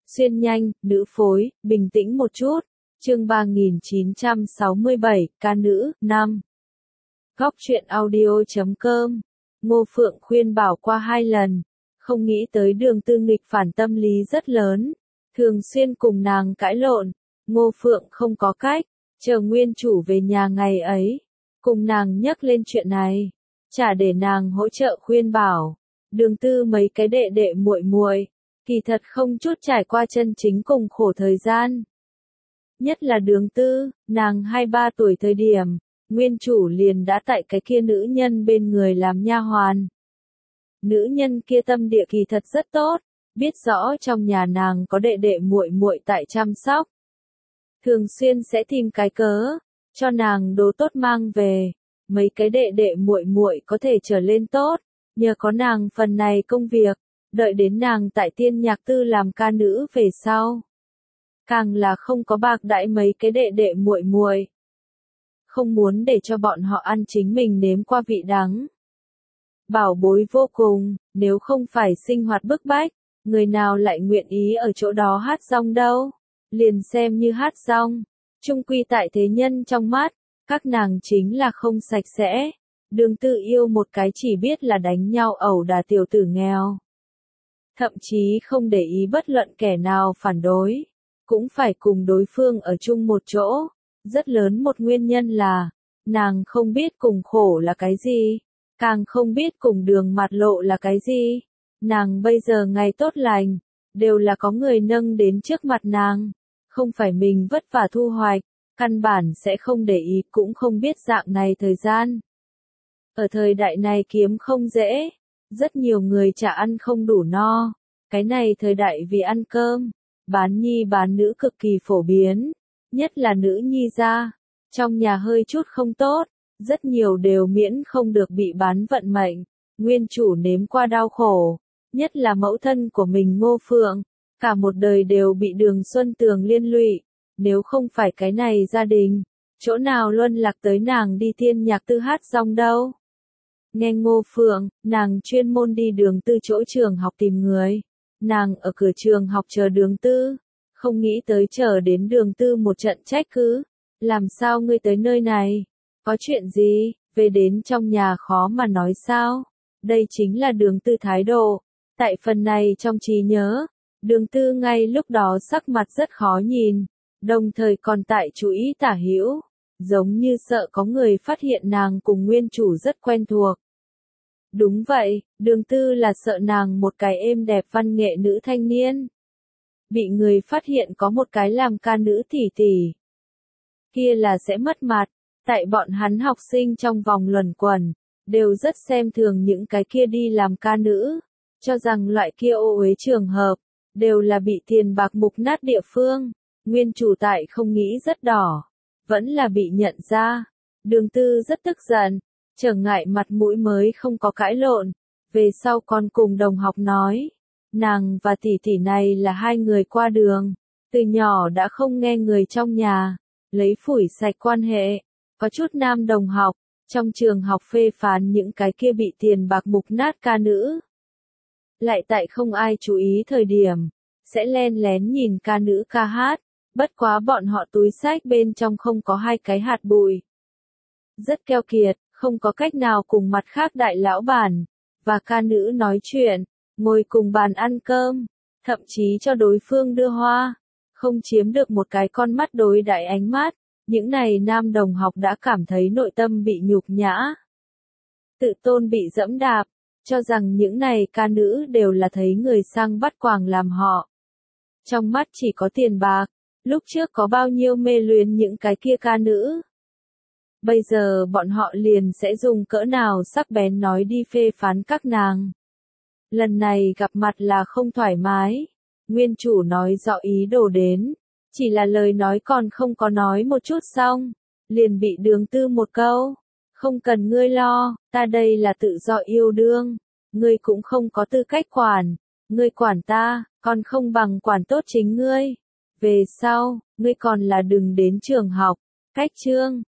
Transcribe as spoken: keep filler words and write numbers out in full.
Xuyên nhanh, nữ phối, bình tĩnh một chút. Chương ba nghìn chín trăm sáu mươi bảy, ca nữ, năm. Góc truyện audio chấm com. Ngô Phượng khuyên bảo qua hai lần, không nghĩ tới Đường Tư nghịch phản tâm lý rất lớn, thường xuyên cùng nàng cãi lộn. Ngô Phượng không có cách, chờ nguyên chủ về nhà ngày ấy, cùng nàng nhắc lên chuyện này, chả để nàng hỗ trợ khuyên bảo. Đường Tư mấy cái đệ đệ muội muội, kỳ thật không chút trải qua chân chính cùng khổ thời gian. Nhất là Đường Tư, nàng hai ba tuổi thời điểm, nguyên chủ liền đã tại cái kia nữ nhân bên người làm nha hoàn. Nữ nhân kia tâm địa kỳ thật rất tốt, biết rõ trong nhà nàng có đệ đệ muội muội tại chăm sóc. Thường xuyên sẽ tìm cái cớ, cho nàng đồ tốt mang về, mấy cái đệ đệ muội muội có thể trở lên tốt, nhờ có nàng phần này công việc, đợi đến nàng tại Tiên Nhạc Tư làm ca nữ về sau. Càng là không có bạc đãi mấy cái đệ đệ muội muội. Không muốn để cho bọn họ ăn chính mình nếm qua vị đắng. Bảo bối vô cùng, nếu không phải sinh hoạt bức bách, người nào lại nguyện ý ở chỗ đó hát rong đâu. Liền xem như hát rong, chung quy tại thế nhân trong mắt, các nàng chính là không sạch sẽ. Đường Tư yêu một cái chỉ biết là đánh nhau ẩu đả tiểu tử nghèo. Thậm chí không để ý bất luận kẻ nào phản đối, cũng phải cùng đối phương ở chung một chỗ. Rất lớn một nguyên nhân là, nàng không biết cùng khổ là cái gì, càng không biết cùng đường mặt lộ là cái gì. Nàng bây giờ ngày tốt lành, đều là có người nâng đến trước mặt nàng, không phải mình vất vả thu hoạch, căn bản sẽ không để ý cũng không biết dạng này thời gian. Ở thời đại này kiếm không dễ, rất nhiều người chả ăn không đủ no, cái này thời đại vì ăn cơm, bán nhi bán nữ cực kỳ phổ biến, nhất là nữ nhi gia, trong nhà hơi chút không tốt, rất nhiều đều miễn không được bị bán vận mệnh, nguyên chủ nếm qua đau khổ, nhất là mẫu thân của mình Ngô Phượng, cả một đời đều bị Đường Xuân Tường liên lụy, nếu không phải cái này gia đình, chỗ nào luân lạc tới nàng đi Tiên Nhạc Tư hát rong đâu. Nghe Ngô Phượng, nàng chuyên môn đi Đường Tư chỗ trường học tìm người, nàng ở cửa trường học chờ Đường Tư, không nghĩ tới chờ đến Đường Tư một trận trách cứ, làm sao ngươi tới nơi này, có chuyện gì, về đến trong nhà khó mà nói sao, đây chính là Đường Tư thái độ. Tại phần này trong trí nhớ, Đường Tư ngay lúc đó sắc mặt rất khó nhìn, đồng thời còn tại chú ý tả hữu, giống như sợ có người phát hiện nàng cùng nguyên chủ rất quen thuộc. Đúng vậy, Đường Tư là sợ nàng một cái êm đẹp văn nghệ nữ thanh niên. Bị người phát hiện có một cái làm ca nữ tỷ tỷ. Kia là sẽ mất mặt, tại bọn hắn học sinh trong vòng luẩn quẩn, đều rất xem thường những cái kia đi làm ca nữ, cho rằng loại kia ô uế trường hợp, đều là bị tiền bạc mục nát địa phương. Nguyên chủ tại không nghĩ rất đỏ, vẫn là bị nhận ra. Đường Tư rất tức giận, trở ngại mặt mũi mới không có cãi lộn, về sau còn cùng đồng học nói, nàng và tỷ tỷ này là hai người qua đường, từ nhỏ đã không nghe người trong nhà, lấy phủi sạch quan hệ, có chút nam đồng học, trong trường học phê phán những cái kia bị tiền bạc mục nát ca nữ. Lại tại không ai chú ý thời điểm, sẽ len lén nhìn ca nữ ca hát, bất quá bọn họ túi xách bên trong không có hai cái hạt bụi. Rất keo kiệt, không có cách nào cùng mặt khác đại lão bản, và ca nữ nói chuyện, ngồi cùng bàn ăn cơm, thậm chí cho đối phương đưa hoa, không chiếm được một cái con mắt đối đại ánh mắt, những này nam đồng học đã cảm thấy nội tâm bị nhục nhã. Tự tôn bị dẫm đạp, cho rằng những này ca nữ đều là thấy người sang bắt quàng làm họ. Trong mắt chỉ có tiền bạc, lúc trước có bao nhiêu mê luyến những cái kia ca nữ. Bây giờ bọn họ liền sẽ dùng cỡ nào sắc bén nói đi phê phán các nàng. Lần này gặp mặt là không thoải mái, nguyên chủ nói rõ ý đồ đến, chỉ là lời nói còn không có nói một chút xong, liền bị Đường Tư một câu, không cần ngươi lo, ta đây là tự do yêu đương, ngươi cũng không có tư cách quản, ngươi quản ta, còn không bằng quản tốt chính ngươi. Về sau, ngươi còn là đừng đến trường học, cách chương.